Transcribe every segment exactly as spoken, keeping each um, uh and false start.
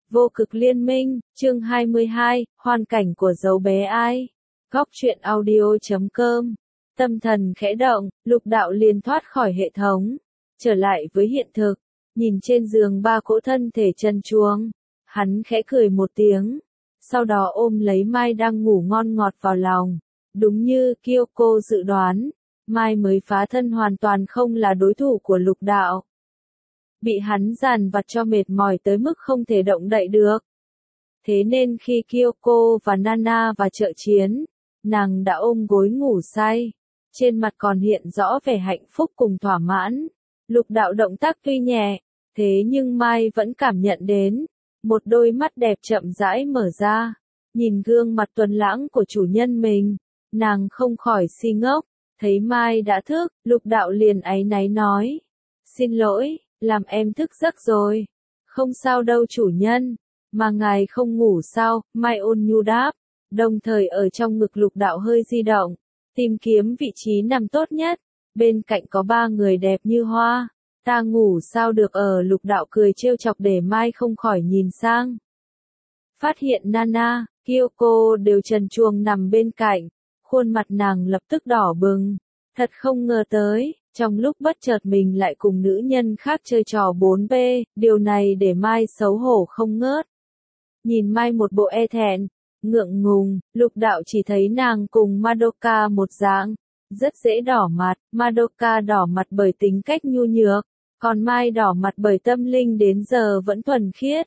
Vô cực liên minh, chương hai mươi hai, hoàn cảnh của dấu bé ai. Góc truyện audio chấm com. Tâm thần khẽ động, Lục Đạo liền thoát khỏi hệ thống, trở lại với hiện thực, nhìn trên giường ba cỗ thân thể trần truồng, hắn khẽ cười một tiếng, sau đó ôm lấy Mai đang ngủ ngon ngọt vào lòng. Đúng như Kyoko dự đoán, Mai mới phá thân hoàn toàn không là đối thủ của Lục Đạo. Bị hắn dàn vặt cho mệt mỏi tới mức không thể động đậy được. Thế nên khi Kyoko và Nana vào trợ chiến, nàng đã ôm gối ngủ say, trên mặt còn hiện rõ vẻ hạnh phúc cùng thỏa mãn. Lục Đạo động tác tuy nhẹ, thế nhưng Mai vẫn cảm nhận đến, một đôi mắt đẹp chậm rãi mở ra, nhìn gương mặt tuấn lãng của chủ nhân mình, nàng không khỏi si ngốc. Thấy Mai đã thức, Lục Đạo liền áy náy nói, xin lỗi, làm em thức giấc rồi. Không sao đâu chủ nhân, mà ngài không ngủ sao? Mai ôn nhu đáp, đồng thời ở trong ngực Lục Đạo hơi di động, tìm kiếm vị trí nằm tốt nhất. Bên cạnh có ba người đẹp như hoa, ta ngủ sao được ở? Lục Đạo cười trêu chọc để Mai không khỏi nhìn sang. Phát hiện Nana, Kyoko đều trần truồng nằm bên cạnh, khuôn mặt nàng lập tức đỏ bừng. Thật không ngờ tới, trong lúc bất chợt mình lại cùng nữ nhân khác chơi trò bốn P, điều này để Mai xấu hổ không ngớt. Nhìn Mai một bộ e thẹn, ngượng ngùng, Lục Đạo chỉ thấy nàng cùng Madoka một dạng, rất dễ đỏ mặt. Madoka đỏ mặt bởi tính cách nhu nhược, còn Mai đỏ mặt bởi tâm linh đến giờ vẫn thuần khiết.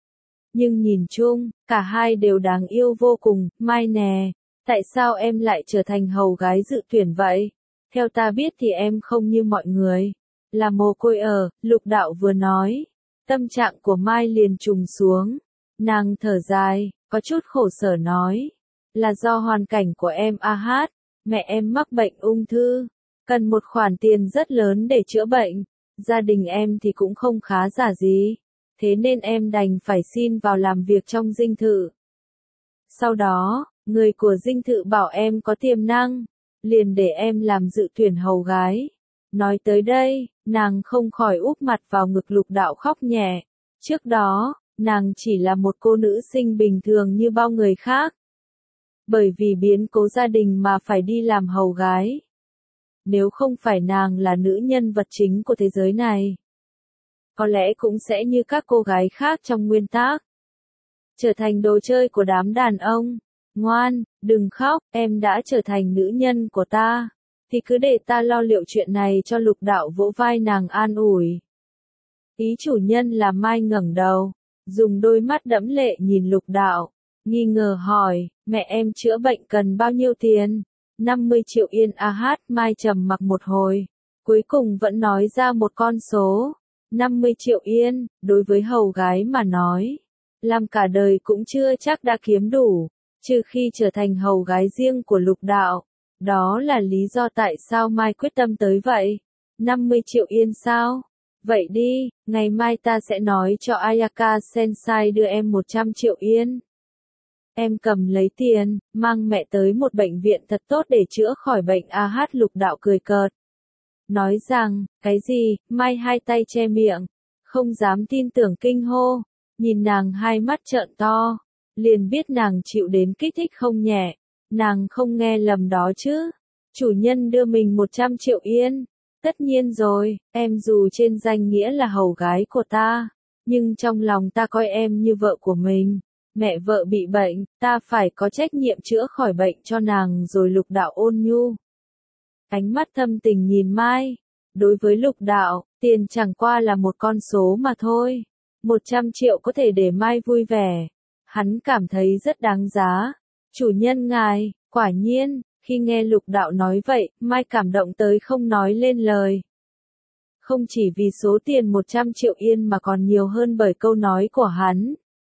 Nhưng nhìn chung, cả hai đều đáng yêu vô cùng. Mai nè, tại sao em lại trở thành hầu gái dự tuyển vậy? Theo ta biết thì em không như mọi người, là mồ côi ở. Lục Đạo vừa nói, tâm trạng của Mai liền trùng xuống. Nàng thở dài, có chút khổ sở nói, là do hoàn cảnh của em. A hát, mẹ em mắc bệnh ung thư, cần một khoản tiền rất lớn để chữa bệnh, gia đình em thì cũng không khá giả gì, thế nên em đành phải xin vào làm việc trong dinh thự. Sau đó, người của dinh thự bảo em có tiềm năng, liền để em làm dự tuyển hầu gái. Nói tới đây, nàng không khỏi úp mặt vào ngực Lục Đạo khóc nhẹ. Trước đó, nàng chỉ là một cô nữ sinh bình thường như bao người khác. Bởi vì biến cố gia đình mà phải đi làm hầu gái. Nếu không phải nàng là nữ nhân vật chính của thế giới này, có lẽ cũng sẽ như các cô gái khác trong nguyên tắc, trở thành đồ chơi của đám đàn ông. Ngoan, đừng khóc, em đã trở thành nữ nhân của ta, thì cứ để ta lo liệu chuyện này cho. Lục Đạo vỗ vai nàng an ủi. Ý chủ nhân là Mai ngẩng đầu, dùng đôi mắt đẫm lệ nhìn Lục Đạo, nghi ngờ hỏi, mẹ em chữa bệnh cần bao nhiêu tiền? năm mươi triệu yên. A hát, Mai trầm mặc một hồi, cuối cùng vẫn nói ra một con số. năm mươi triệu yên, đối với hầu gái mà nói, làm cả đời cũng chưa chắc đã kiếm đủ. Trừ khi trở thành hầu gái riêng của Lục Đạo. Đó là lý do tại sao Mai quyết tâm tới vậy. năm mươi triệu yên sao? Vậy đi, ngày mai ta sẽ nói cho Ayaka Sensei đưa em một trăm triệu yên. Em cầm lấy tiền, mang mẹ tới một bệnh viện thật tốt để chữa khỏi bệnh. A hát, Lục Đạo cười cợt. Nói rằng, cái gì? Mai hai tay che miệng, không dám tin tưởng kinh hô, nhìn nàng hai mắt trợn to. Liền biết nàng chịu đến kích thích không nhẹ. Nàng không nghe lầm đó chứ. Chủ nhân đưa mình một trăm triệu yên. Tất nhiên rồi, em dù trên danh nghĩa là hầu gái của ta, nhưng trong lòng ta coi em như vợ của mình. Mẹ vợ bị bệnh, ta phải có trách nhiệm chữa khỏi bệnh cho nàng rồi. Lục Đạo ôn nhu, ánh mắt thâm tình nhìn Mai. Đối với Lục Đạo, tiền chẳng qua là một con số mà thôi. một trăm triệu có thể để Mai vui vẻ. Hắn cảm thấy rất đáng giá. Chủ nhân ngài, quả nhiên, khi nghe Lục Đạo nói vậy, Mai cảm động tới không nói lên lời. Không chỉ vì số tiền một trăm triệu yên mà còn nhiều hơn bởi câu nói của hắn.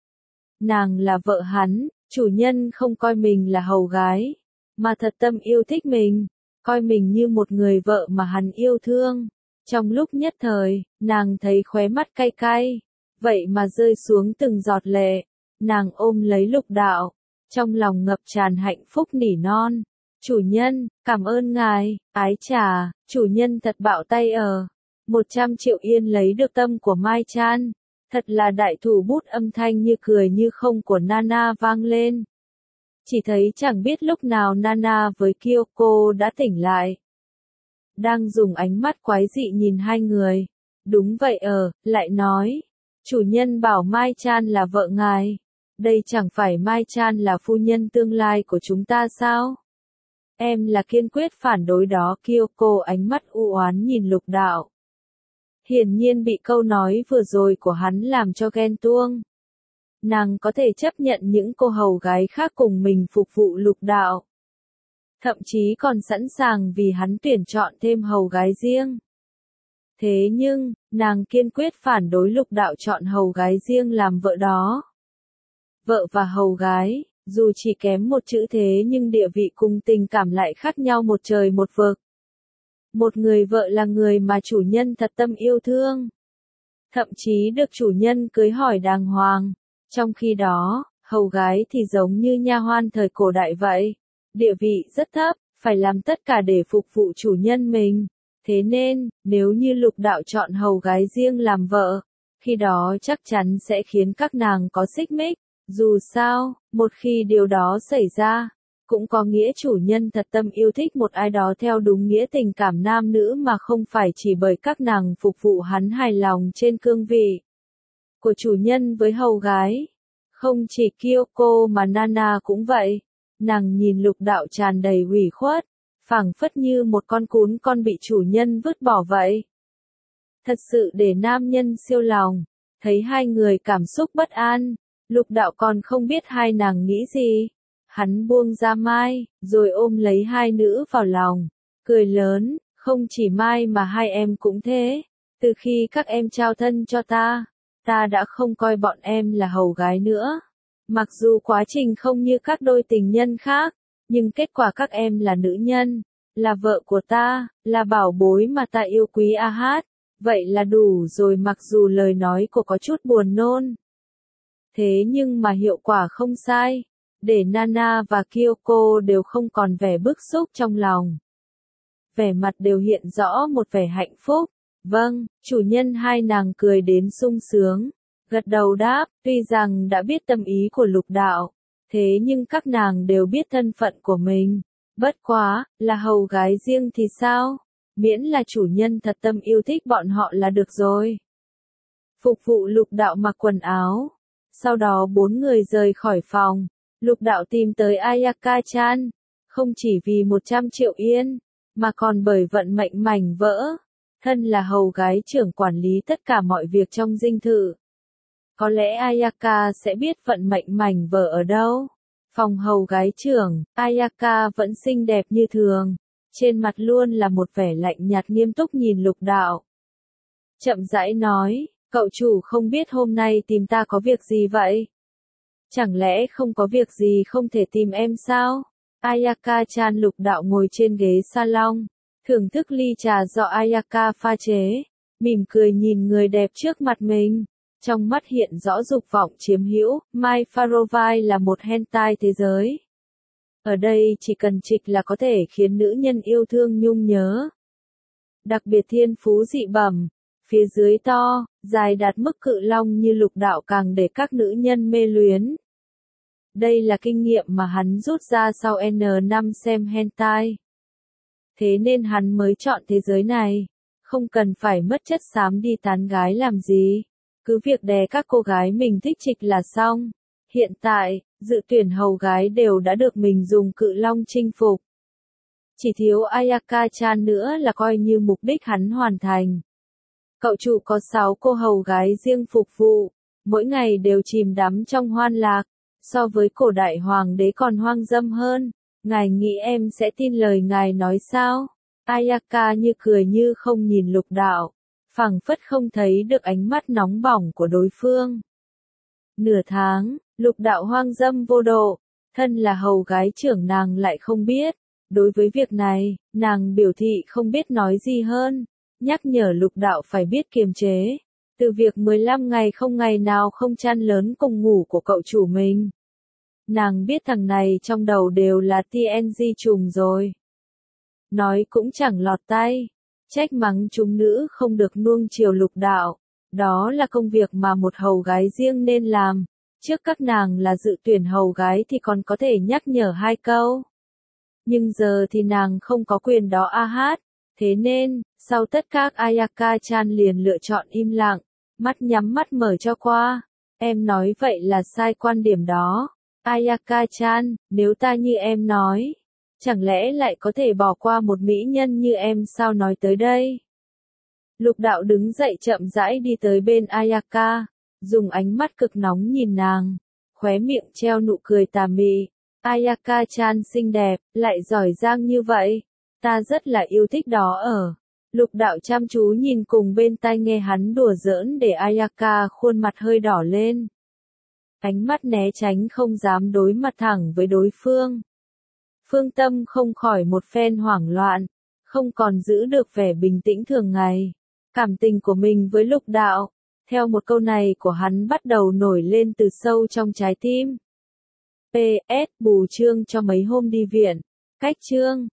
Nàng là vợ hắn, chủ nhân không coi mình là hầu gái, mà thật tâm yêu thích mình, coi mình như một người vợ mà hắn yêu thương. Trong lúc nhất thời, nàng thấy khóe mắt cay cay, vậy mà rơi xuống từng giọt lệ. Nàng ôm lấy Lục Đạo, trong lòng ngập tràn hạnh phúc nỉ non. Chủ nhân, cảm ơn ngài. Ái chà, chủ nhân thật bạo tay ở. một trăm triệu yên lấy được tâm của Mai Chan. Thật là đại thủ bút, âm thanh như cười như không của Nana vang lên. Chỉ thấy chẳng biết lúc nào Nana với Kyoko đã tỉnh lại. Đang dùng ánh mắt quái dị nhìn hai người. Đúng vậy ờ, lại nói. Chủ nhân bảo Mai-chan là vợ ngài. Đây chẳng phải Mai-chan là phu nhân tương lai của chúng ta sao? Em là kiên quyết phản đối đó. Kyoko ánh mắt u oán nhìn Lục Đạo. Hiển nhiên bị câu nói vừa rồi của hắn làm cho ghen tuông. Nàng có thể chấp nhận những cô hầu gái khác cùng mình phục vụ Lục Đạo. Thậm chí còn sẵn sàng vì hắn tuyển chọn thêm hầu gái riêng. Thế nhưng, nàng kiên quyết phản đối Lục Đạo chọn hầu gái riêng làm vợ đó. Vợ và hầu gái, dù chỉ kém một chữ thế nhưng địa vị cùng tình cảm lại khác nhau một trời một vực. Một người vợ là người mà chủ nhân thật tâm yêu thương. Thậm chí được chủ nhân cưới hỏi đàng hoàng. Trong khi đó, hầu gái thì giống như nha hoàn thời cổ đại vậy. Địa vị rất thấp, phải làm tất cả để phục vụ chủ nhân mình. Thế nên, nếu như Lục Đạo chọn hầu gái riêng làm vợ, khi đó chắc chắn sẽ khiến các nàng có xích mích. Dù sao, một khi điều đó xảy ra, cũng có nghĩa chủ nhân thật tâm yêu thích một ai đó theo đúng nghĩa tình cảm nam nữ mà không phải chỉ bởi các nàng phục vụ hắn hài lòng trên cương vị của chủ nhân với hầu gái. Không chỉ Kyoko mà Nana cũng vậy. Nàng nhìn Lục Đạo tràn đầy ủy khuất, phảng phất như một con cún con bị chủ nhân vứt bỏ vậy. Thật sự để nam nhân siêu lòng. Thấy hai người cảm xúc bất an, Lục Đạo còn không biết hai nàng nghĩ gì. Hắn buông ra Mai, rồi ôm lấy hai nữ vào lòng, cười lớn, không chỉ Mai mà hai em cũng thế. Từ khi các em trao thân cho ta, ta đã không coi bọn em là hầu gái nữa. Mặc dù quá trình không như các đôi tình nhân khác, nhưng kết quả các em là nữ nhân, là vợ của ta, là bảo bối mà ta yêu quý a hát. Vậy là đủ rồi, mặc dù lời nói của có chút buồn nôn. Thế nhưng mà hiệu quả không sai, để Nana và Kyoko đều không còn vẻ bức xúc trong lòng. Vẻ mặt đều hiện rõ một vẻ hạnh phúc. Vâng, chủ nhân. Hai nàng cười đến sung sướng, gật đầu đáp, tuy rằng đã biết tâm ý của Lục Đạo, thế nhưng các nàng đều biết thân phận của mình. Bất quá, là hầu gái riêng thì sao? Miễn là chủ nhân thật tâm yêu thích bọn họ là được rồi. Phục vụ Lục Đạo mặc quần áo. Sau đó bốn người rời khỏi phòng. Lục Đạo tìm tới Ayaka-chan, không chỉ vì một trăm triệu yên, mà còn bởi vận mệnh mảnh vỡ. Thân là hầu gái trưởng quản lý tất cả mọi việc trong dinh thự. Có lẽ Ayaka sẽ biết vận mệnh mảnh vỡ ở đâu. Phòng hầu gái trưởng, Ayaka vẫn xinh đẹp như thường. Trên mặt luôn là một vẻ lạnh nhạt nghiêm túc nhìn Lục Đạo. Chậm rãi nói, cậu chủ không biết hôm nay tìm ta có việc gì vậy? Chẳng lẽ không có việc gì không thể tìm em sao? Ayaka-chan. Lục Đạo ngồi trên ghế salon, thưởng thức ly trà do Ayaka pha chế, mỉm cười nhìn người đẹp trước mặt mình. Trong mắt hiện rõ dục vọng chiếm hữu. Mai Farovai là một hentai thế giới. Ở đây chỉ cần trịch là có thể khiến nữ nhân yêu thương nhung nhớ. Đặc biệt thiên phú dị bẩm, phía dưới to, dài đạt mức cự long như Lục Đạo càng để các nữ nhân mê luyến. Đây là kinh nghiệm mà hắn rút ra sau N năm xem hentai. Thế nên hắn mới chọn thế giới này. Không cần phải mất chất xám đi tán gái làm gì. Cứ việc đè các cô gái mình thích trịch là xong. Hiện tại, dự tuyển hầu gái đều đã được mình dùng cự long chinh phục. Chỉ thiếu Ayaka-chan nữa là coi như mục đích hắn hoàn thành. Cậu chủ có sáu cô hầu gái riêng phục vụ, mỗi ngày đều chìm đắm trong hoan lạc. So với cổ đại hoàng đế còn hoang dâm hơn. Ngài nghĩ em sẽ tin lời ngài nói sao? Ayaka như cười như không nhìn Lục Đạo, phảng phất không thấy được ánh mắt nóng bỏng của đối phương. Nửa tháng, Lục Đạo hoang dâm vô độ, thân là hầu gái trưởng nàng lại không biết. Đối với việc này, nàng biểu thị không biết nói gì hơn, nhắc nhở Lục Đạo phải biết kiềm chế. Từ việc mười lăm ngày không ngày nào không chăn lớn cùng ngủ của cậu chủ mình. Nàng biết thằng này trong đầu đều là tê en giê trùng rồi. Nói cũng chẳng lọt tay, trách mắng chúng nữ không được nuông chiều Lục Đạo. Đó là công việc mà một hầu gái riêng nên làm. Trước các nàng là dự tuyển hầu gái thì còn có thể nhắc nhở hai câu. Nhưng giờ thì nàng không có quyền đó a hát. Thế nên, sau tất các Ayaka-chan liền lựa chọn im lặng, mắt nhắm mắt mở cho qua. Em nói vậy là sai quan điểm đó. Ayaka-chan, nếu ta như em nói, chẳng lẽ lại có thể bỏ qua một mỹ nhân như em sao nói tới đây? Lục đạo đứng dậy chậm rãi đi tới bên Ayaka, dùng ánh mắt cực nóng nhìn nàng, khóe miệng treo nụ cười tà mị. Ayaka-chan xinh đẹp, lại giỏi giang như vậy. Ta rất là yêu thích đó ở. Lục đạo chăm chú nhìn cùng bên tai nghe hắn đùa giỡn để Ayaka khuôn mặt hơi đỏ lên. Ánh mắt né tránh không dám đối mặt thẳng với đối phương. Phương Tâm không khỏi một phen hoảng loạn, không còn giữ được vẻ bình tĩnh thường ngày. Cảm tình của mình với lục đạo, theo một câu này của hắn bắt đầu nổi lên từ sâu trong trái tim. pê ét bù chương cho mấy hôm đi viện. Cách chương